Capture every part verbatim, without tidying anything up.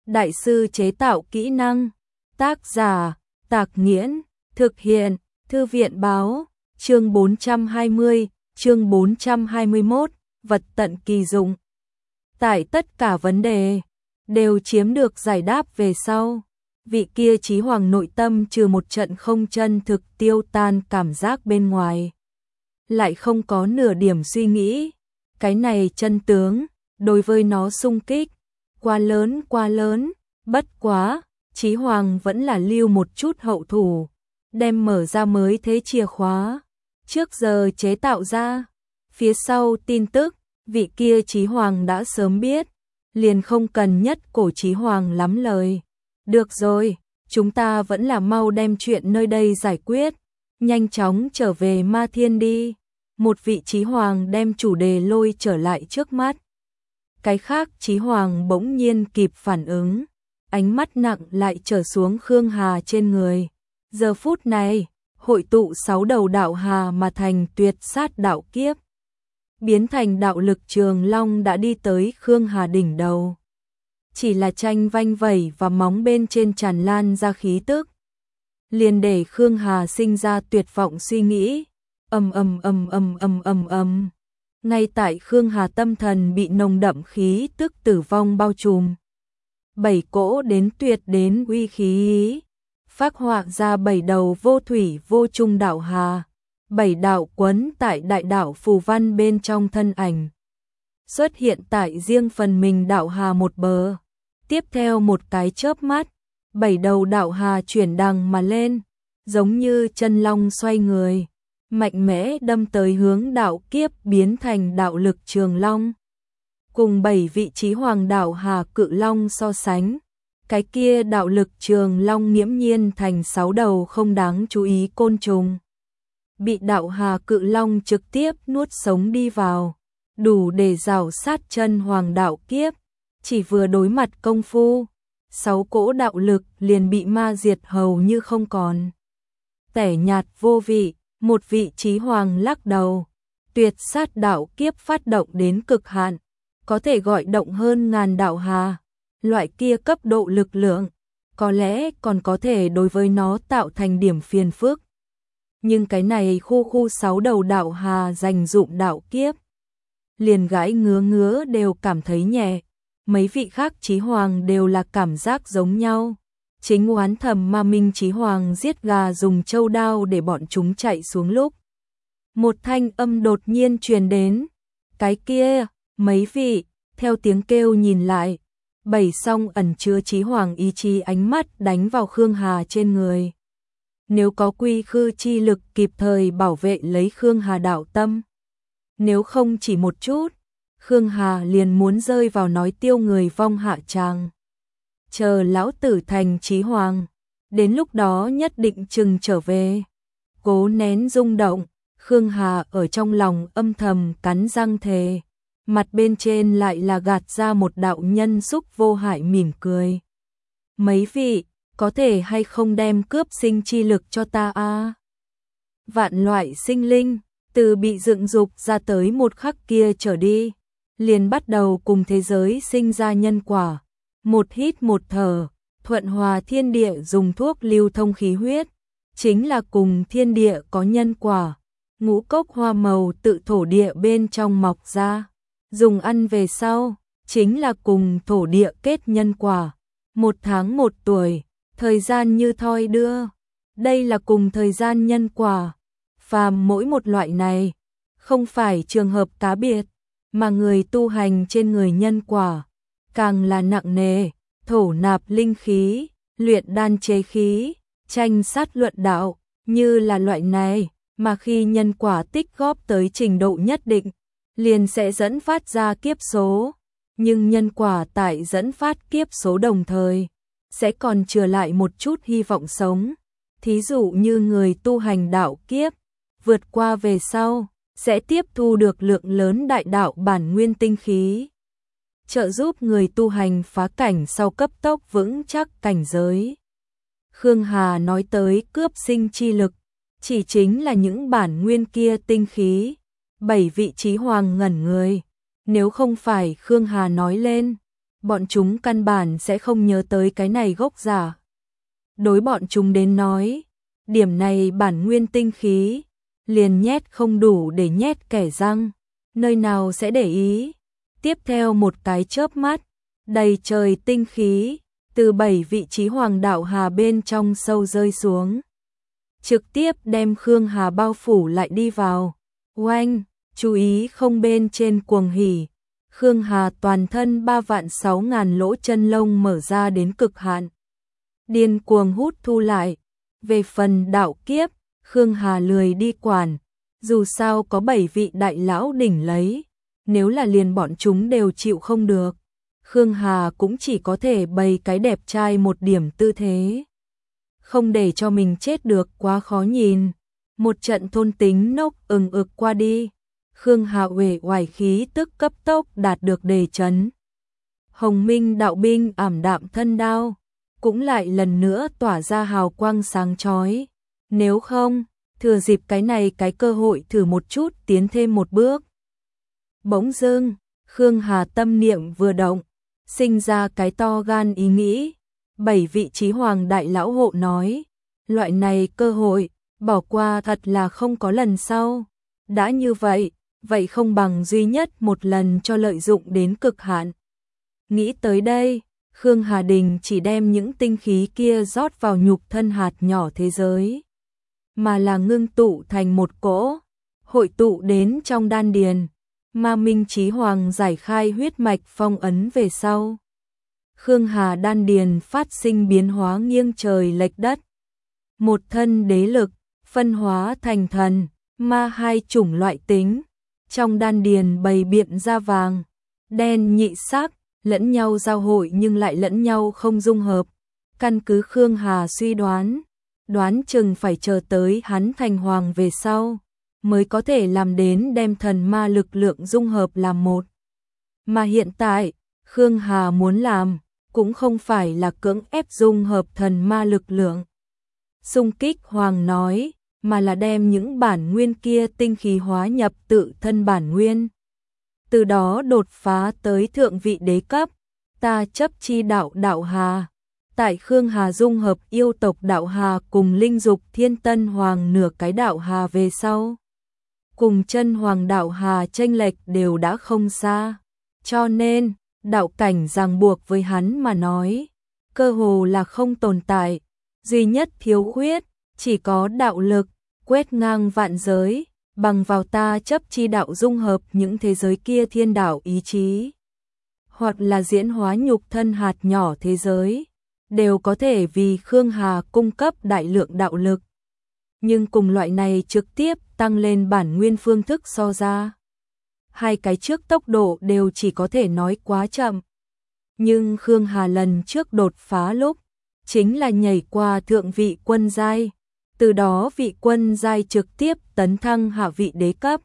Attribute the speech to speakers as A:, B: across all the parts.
A: Đại sư chế tạo kỹ năng. Tác giả, Tạc Nghiễn. Thực hiện, Thư viện báo. Chương bốn trăm hai mươi, chương bốn trăm hai mươi mốt, vật tận kỳ dụng. Tại tất cả vấn đề đều chiếm được giải đáp về sau, vị kia Chí Hoàng nội tâm trừ một trận không chân thực tiêu tan cảm giác bên ngoài, lại không có nửa điểm suy nghĩ. Cái này chân tướng, đối với nó xung kích quá lớn quá lớn, bất quá, Chí Hoàng vẫn là lưu một chút hậu thủ, đem mở ra mới thế chìa khóa, trước giờ chế tạo ra. Phía sau tin tức, vị kia Chí Hoàng đã sớm biết, liền không cần nhất cổ Chí Hoàng lắm lời. Được rồi, chúng ta vẫn là mau đem chuyện nơi đây giải quyết, nhanh chóng trở về Ma Thiên đi. Một vị Chí Hoàng đem chủ đề lôi trở lại trước mắt. Cái khác Chí Hoàng bỗng nhiên kịp phản ứng, ánh mắt nặng lại trở xuống Khương Hà trên người. Giờ phút này, hội tụ sáu đầu đạo hà mà thành tuyệt sát đạo kiếp, biến thành đạo lực trường long đã đi tới Khương Hà đỉnh đầu. Chỉ là tranh vanh vẩy và móng bên trên tràn lan ra khí tức, liền để Khương Hà sinh ra tuyệt vọng suy nghĩ. Ầm ầm ầm ầm ầm ầm ầm. Ngay tại Khương Hà tâm thần bị nồng đậm khí tức tử vong bao trùm, bảy cỗ đến tuyệt đến uy khí phác họa ra bảy đầu vô thủy vô chung đạo hà, bảy đạo quấn tại đại đạo phù văn bên trong thân ảnh, xuất hiện tại riêng phần mình đạo hà một bờ. Tiếp theo một cái chớp mắt, bảy đầu đạo hà chuyển đằng mà lên, giống như chân long xoay người, mạnh mẽ đâm tới hướng đạo kiếp biến thành đạo lực trường long. Cùng bảy vị Chí Hoàng đạo hà cự long so sánh, cái kia đạo lực trường long nghiễm nhiên thành sáu đầu không đáng chú ý côn trùng, bị đạo hà cự long trực tiếp nuốt sống đi vào, đủ để rào sát chân hoàng đạo kiếp. Chỉ vừa đối mặt công phu, sáu cỗ đạo lực liền bị ma diệt hầu như không còn. Tẻ nhạt vô vị, một vị Chí Hoàng lắc đầu, tuyệt sát đạo kiếp phát động đến cực hạn, có thể gọi động hơn ngàn đạo hà. Loại kia cấp độ lực lượng, có lẽ còn có thể đối với nó tạo thành điểm phiền phức. Nhưng cái này khu khu sáu đầu đạo hà dành dụng đạo kiếp, liền gãi ngứa ngứa đều cảm thấy nhẹ. Mấy vị khác Chí Hoàng đều là cảm giác giống nhau. Chính oán thầm ma minh Chí Hoàng giết gà dùng châu đao để bọn chúng chạy xuống lúc, một thanh âm đột nhiên truyền đến. Cái kia, mấy vị, theo tiếng kêu nhìn lại, bảy song ẩn chứa Chí Hoàng ý chí ánh mắt đánh vào Khương Hà trên người. Nếu có quy khư chi lực kịp thời bảo vệ lấy Khương Hà đạo tâm, nếu không chỉ một chút, Khương Hà liền muốn rơi vào nói tiêu người vong hạ tràng. Chờ lão tử thành Chí Hoàng, đến lúc đó nhất định chừng trở về. Cố nén rung động, Khương Hà ở trong lòng âm thầm cắn răng thề, mặt bên trên lại là gạt ra một đạo nhân xúc vô hại mỉm cười. Mấy vị, có thể hay không đem cướp sinh chi lực cho ta a? Vạn loại sinh linh, từ bị dựng dục ra tới một khắc kia trở đi, liền bắt đầu cùng thế giới sinh ra nhân quả. Một hít một thở, thuận hòa thiên địa dùng thuốc lưu thông khí huyết, chính là cùng thiên địa có nhân quả. Ngũ cốc hoa màu tự thổ địa bên trong mọc ra, dùng ăn về sau, chính là cùng thổ địa kết nhân quả. Một tháng một tuổi, thời gian như thoi đưa, đây là cùng thời gian nhân quả. Phàm mỗi một loại này, không phải trường hợp cá biệt, mà người tu hành trên người nhân quả, càng là nặng nề. Thổ nạp linh khí, luyện đan chế khí, tranh sát luận đạo, như là loại này, mà khi nhân quả tích góp tới trình độ nhất định, liền sẽ dẫn phát ra kiếp số. Nhưng nhân quả tại dẫn phát kiếp số đồng thời, sẽ còn chừa lại một chút hy vọng sống. Thí dụ như người tu hành đạo kiếp, vượt qua về sau, sẽ tiếp thu được lượng lớn đại đạo bản nguyên tinh khí, trợ giúp người tu hành phá cảnh sau cấp tốc vững chắc cảnh giới. Khương Hà nói tới cướp sinh chi lực, chỉ chính là những bản nguyên kia tinh khí. Bảy vị Chí Hoàng ngẩn người, nếu không phải Khương Hà nói lên, bọn chúng căn bản sẽ không nhớ tới cái này gốc giả. Đối bọn chúng đến nói, điểm này bản nguyên tinh khí, liền nhét không đủ để nhét kẻ răng, nơi nào sẽ để ý. Tiếp theo một cái chớp mắt, đầy trời tinh khí, từ bảy vị trí hoàng đạo hà bên trong sâu rơi xuống. Trực tiếp đem Khương Hà bao phủ lại đi vào. Oanh, chú ý không bên trên cuồng hỉ. Khương Hà toàn thân ba vạn sáu ngàn lỗ chân lông mở ra đến cực hạn. Điên cuồng hút thu lại. Về phần đạo kiếp, Khương Hà lười đi quản. Dù sao có bảy vị đại lão đỉnh lấy. Nếu là liền bọn chúng đều chịu không được, Khương Hà cũng chỉ có thể bày cái đẹp trai một điểm tư thế. Không để cho mình chết được quá khó nhìn. Một trận thôn tính nốc ừng ực qua đi. Khương Hà uể oải khí tức cấp tốc đạt được đề chấn. Hồng Minh đạo binh ảm đạm thân đao, cũng lại lần nữa tỏa ra hào quang sáng chói. Nếu không, thừa dịp cái này cái cơ hội thử một chút tiến thêm một bước. Bỗng dưng, Khương Hà tâm niệm vừa động, sinh ra cái to gan ý nghĩ. Bảy vị trí hoàng đại lão hộ nói, loại này cơ hội, bỏ qua thật là không có lần sau. Đã như vậy, vậy không bằng duy nhất một lần cho lợi dụng đến cực hạn. Nghĩ tới đây, Khương Hà Đình chỉ đem những tinh khí kia rót vào nhục thân hạt nhỏ thế giới, mà là ngưng tụ thành một cỗ, hội tụ đến trong đan điền. Ma Minh Chí Hoàng giải khai huyết mạch phong ấn về sau, Khương Hà đan điền phát sinh biến hóa nghiêng trời lệch đất. Một thân đế lực, phân hóa thành thần, ma hai chủng loại tính, trong đan điền bày biện ra vàng, đen nhị sắc, lẫn nhau giao hội nhưng lại lẫn nhau không dung hợp. Căn cứ Khương Hà suy đoán, đoán chừng phải chờ tới hắn thành hoàng về sau, mới có thể làm đến đem thần ma lực lượng dung hợp làm một. Mà hiện tại, Khương Hà muốn làm, cũng không phải là cưỡng ép dung hợp thần ma lực lượng. Xung kích hoàng nói, mà là đem những bản nguyên kia tinh khí hóa nhập tự thân bản nguyên. Từ đó đột phá tới thượng vị đế cấp, ta chấp chi đạo đạo hà. Tại Khương Hà dung hợp yêu tộc đạo hà cùng linh dục thiên tân hoàng nửa cái đạo hà về sau. Cùng chân hoàng đạo hà chênh lệch đều đã không xa. Cho nên, đạo cảnh ràng buộc với hắn mà nói, cơ hồ là không tồn tại. Duy nhất thiếu khuyết, chỉ có đạo lực, quét ngang vạn giới, bằng vào ta chấp chi đạo dung hợp những thế giới kia thiên đạo ý chí. Hoặc là diễn hóa nhục thân hạt nhỏ thế giới, đều có thể vì Khương Hà cung cấp đại lượng đạo lực. Nhưng cùng loại này trực tiếp tăng lên bản nguyên phương thức so ra, hai cái trước tốc độ đều chỉ có thể nói quá chậm. Nhưng Khương Hà lần trước đột phá lúc, chính là nhảy qua thượng vị quân giai, từ đó vị quân giai trực tiếp tấn thăng hạ vị đế cấp.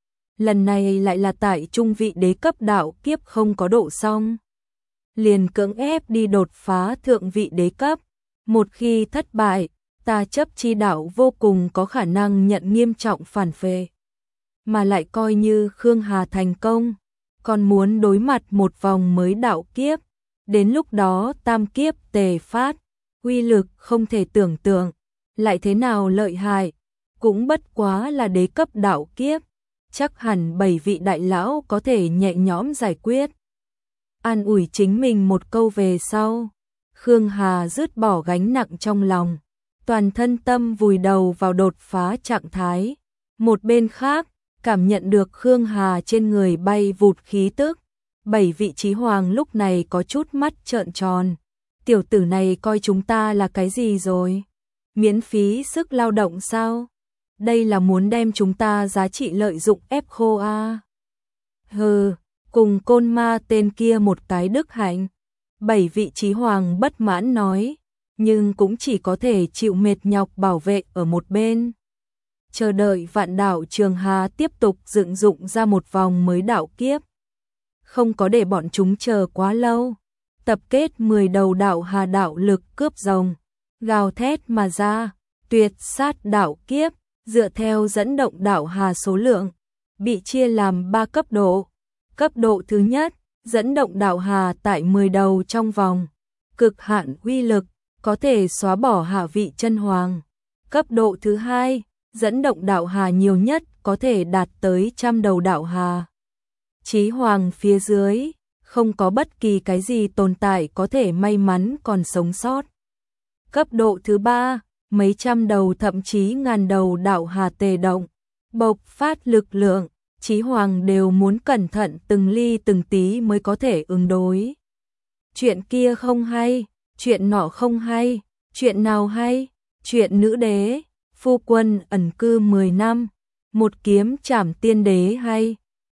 A: Lần này lại là tại trung vị đế cấp đạo kiếp không có độ xong, liền cưỡng ép đi đột phá thượng vị đế cấp. Một khi thất bại, ta chấp chi đạo vô cùng có khả năng nhận nghiêm trọng phản phệ. Mà lại coi như Khương Hà thành công, còn muốn đối mặt một vòng mới đạo kiếp. Đến lúc đó tam kiếp tề phát, uy lực không thể tưởng tượng, lại thế nào lợi hại, cũng bất quá là đế cấp đạo kiếp. Chắc hẳn bảy vị đại lão có thể nhẹ nhõm giải quyết. An ủi chính mình một câu về sau, Khương Hà dứt bỏ gánh nặng trong lòng, toàn thân tâm vùi đầu vào đột phá trạng thái. Một bên khác, cảm nhận được Khương Hà trên người bay vụt khí tức, bảy vị trí hoàng lúc này có chút mắt trợn tròn. Tiểu tử này coi chúng ta là cái gì rồi? Miễn phí sức lao động sao? Đây là muốn đem chúng ta giá trị lợi dụng ép khô à? Hừ, cùng côn ma tên kia một cái đức hạnh. Bảy vị trí hoàng bất mãn nói, nhưng cũng chỉ có thể chịu mệt nhọc bảo vệ ở một bên. Chờ đợi vạn đạo Trường Hà tiếp tục dựng dụng ra một vòng mới đạo kiếp. Không có để bọn chúng chờ quá lâu. Tập kết mười đầu đạo hà đạo lực cướp rồng, gào thét mà ra, tuyệt sát đạo kiếp, dựa theo dẫn động đạo hà số lượng, bị chia làm ba cấp độ. Cấp độ thứ nhất, dẫn động đạo hà tại mười đầu trong vòng, cực hạn uy lực, có thể xóa bỏ hạ vị chân hoàng. Cấp độ thứ hai, dẫn động đạo hà nhiều nhất có thể đạt tới trăm đầu đạo hà. Chí hoàng phía dưới, không có bất kỳ cái gì tồn tại có thể may mắn còn sống sót. Cấp độ thứ ba, mấy trăm đầu thậm chí ngàn đầu đạo hà tề động, bộc phát lực lượng, Chí hoàng đều muốn cẩn thận từng ly từng tí mới có thể ứng đối. Chuyện kia không hay, chuyện nọ không hay, chuyện nào hay, chuyện nữ đế, phu quân ẩn cư mười năm, một kiếm trảm tiên đế hay.